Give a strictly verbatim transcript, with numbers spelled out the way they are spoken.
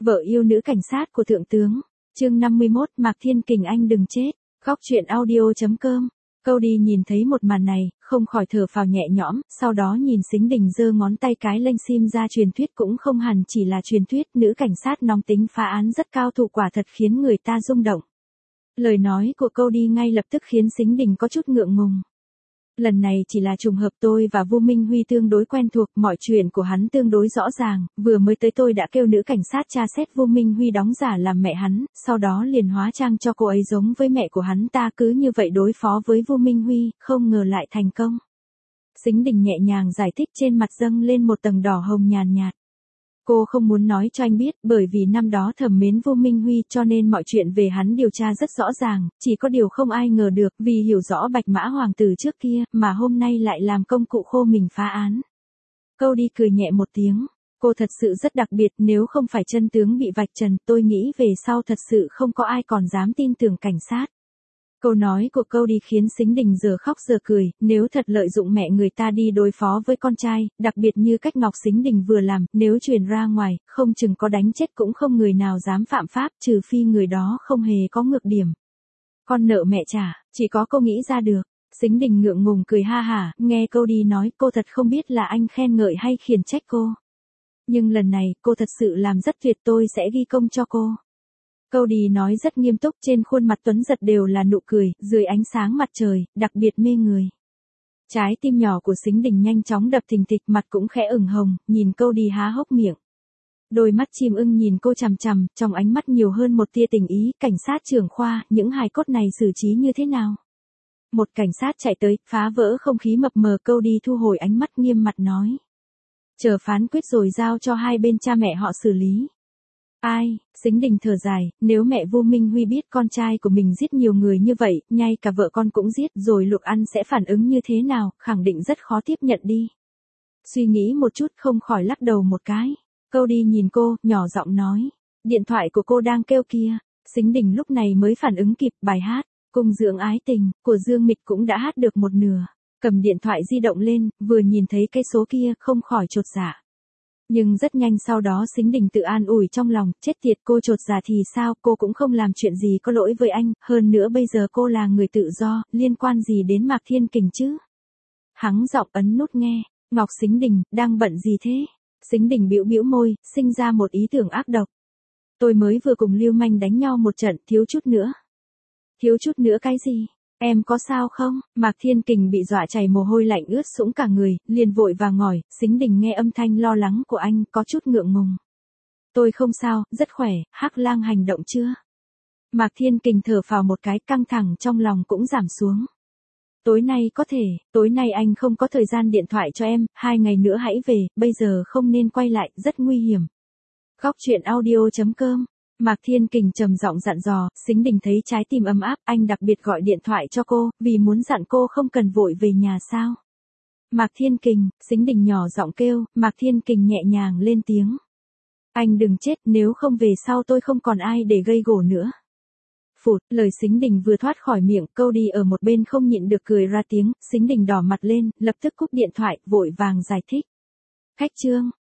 Vợ yêu nữ cảnh sát của thượng tướng. Chương năm mươi mốt, Mạc Thiên Kình anh đừng chết. Góc truyện audio chấm com. Cody nhìn thấy một màn này, không khỏi thở phào nhẹ nhõm, sau đó nhìn Sính Đình giơ ngón tay cái lênh sim ra, truyền thuyết cũng không hẳn chỉ là truyền thuyết, nữ cảnh sát nóng tính phá án rất cao thủ quả thật khiến người ta rung động. Lời nói của Cody ngay lập tức khiến Sính Đình có chút ngượng ngùng. Lần này chỉ là trùng hợp, tôi và Vu Minh Huy tương đối quen thuộc, mọi chuyện của hắn tương đối rõ ràng, vừa mới tới tôi đã kêu nữ cảnh sát tra xét Vu Minh Huy đóng giả làm mẹ hắn, sau đó liền hóa trang cho cô ấy giống với mẹ của hắn ta, cứ như vậy đối phó với Vu Minh Huy, không ngờ lại thành công. Sính Đình nhẹ nhàng giải thích, trên mặt dâng lên một tầng đỏ hồng nhàn nhạt. Cô không muốn nói cho anh biết, bởi vì năm đó thầm mến Vu Minh Huy cho nên mọi chuyện về hắn điều tra rất rõ ràng, chỉ có điều không ai ngờ được vì hiểu rõ Bạch Mã Hoàng tử trước kia, mà hôm nay lại làm công cụ khô mình phá án. Cody cười nhẹ một tiếng, cô thật sự rất đặc biệt, nếu không phải chân tướng bị vạch trần, tôi nghĩ về sau thật sự không có ai còn dám tin tưởng cảnh sát. Câu nói của Cody khiến Sính Đình giờ khóc giờ cười, nếu thật lợi dụng mẹ người ta đi đối phó với con trai, đặc biệt như cách Ngọc Sính Đình vừa làm, nếu truyền ra ngoài, không chừng có đánh chết cũng không người nào dám phạm pháp, trừ phi người đó không hề có nhược điểm. Con nợ mẹ trả, chỉ có cô nghĩ ra được. Sính Đình ngượng ngùng cười ha hả, nghe Cody nói, cô thật không biết là anh khen ngợi hay khiển trách cô. Nhưng lần này, cô thật sự làm rất tuyệt, tôi sẽ ghi công cho cô. Cody nói rất nghiêm túc, trên khuôn mặt tuấn giật đều là nụ cười, dưới ánh sáng mặt trời, đặc biệt mê người. Trái tim nhỏ của Sính Đình nhanh chóng đập thình thịch, mặt cũng khẽ ửng hồng, nhìn Cody há hốc miệng. Đôi mắt chim ưng nhìn cô chằm chằm, trong ánh mắt nhiều hơn một tia tình ý, cảnh sát trưởng khoa, những hài cốt này xử trí như thế nào? Một cảnh sát chạy tới, phá vỡ không khí mập mờ, Cody thu hồi ánh mắt nghiêm mặt nói. Chờ phán quyết rồi giao cho hai bên cha mẹ họ xử lý. Ai, Sính Đình thở dài, nếu mẹ Vu Minh Huy biết con trai của mình giết nhiều người như vậy, ngay cả vợ con cũng giết, rồi Lục Ăn sẽ phản ứng như thế nào, khẳng định rất khó tiếp nhận đi. Suy nghĩ một chút không khỏi lắc đầu một cái. Cody nhìn cô, nhỏ giọng nói. Điện thoại của cô đang kêu kia. Sính Đình lúc này mới phản ứng kịp, bài hát, Cung dưỡng ái tình, của Dương Mịch cũng đã hát được một nửa. Cầm điện thoại di động lên, vừa nhìn thấy cái số kia, không khỏi chột dạ. Nhưng rất nhanh sau đó Sính Đình tự an ủi trong lòng, chết tiệt, cô chột dạ thì sao, cô cũng không làm chuyện gì có lỗi với anh, hơn nữa bây giờ cô là người tự do, liên quan gì đến Mạc Thiên Kình chứ? Hắng giọng ấn nút nghe, Ngọc Sính Đình, đang bận gì thế? Sính Đình bĩu bĩu môi, sinh ra một ý tưởng ác độc. Tôi mới vừa cùng Lưu Manh đánh nhau một trận, thiếu chút nữa. Thiếu chút nữa cái gì? Em có sao không? Mạc Thiên Kình bị dọa chảy mồ hôi lạnh ướt sũng cả người, liền vội vàng ngỏi, Sính Đình nghe âm thanh lo lắng của anh, có chút ngượng ngùng. Tôi không sao, rất khỏe, Hắc Lang hành động chưa? Mạc Thiên Kình thở phào một cái, căng thẳng trong lòng cũng giảm xuống. Tối nay có thể, tối nay anh không có thời gian điện thoại cho em, hai ngày nữa hãy về, bây giờ không nên quay lại, rất nguy hiểm. Góc truyện audio chấm com. Mạc Thiên Kình trầm giọng dặn dò, Sính Đình thấy trái tim ấm áp, anh đặc biệt gọi điện thoại cho cô, vì muốn dặn cô không cần vội về nhà sao. Mạc Thiên Kình, Sính Đình nhỏ giọng kêu, Mạc Thiên Kình nhẹ nhàng lên tiếng. Anh đừng chết, nếu không về sau tôi không còn ai để gây gổ nữa. Phụt, lời Sính Đình vừa thoát khỏi miệng, Cody ở một bên không nhịn được cười ra tiếng, Sính Đình đỏ mặt lên, lập tức cúp điện thoại, vội vàng giải thích. Khách trương,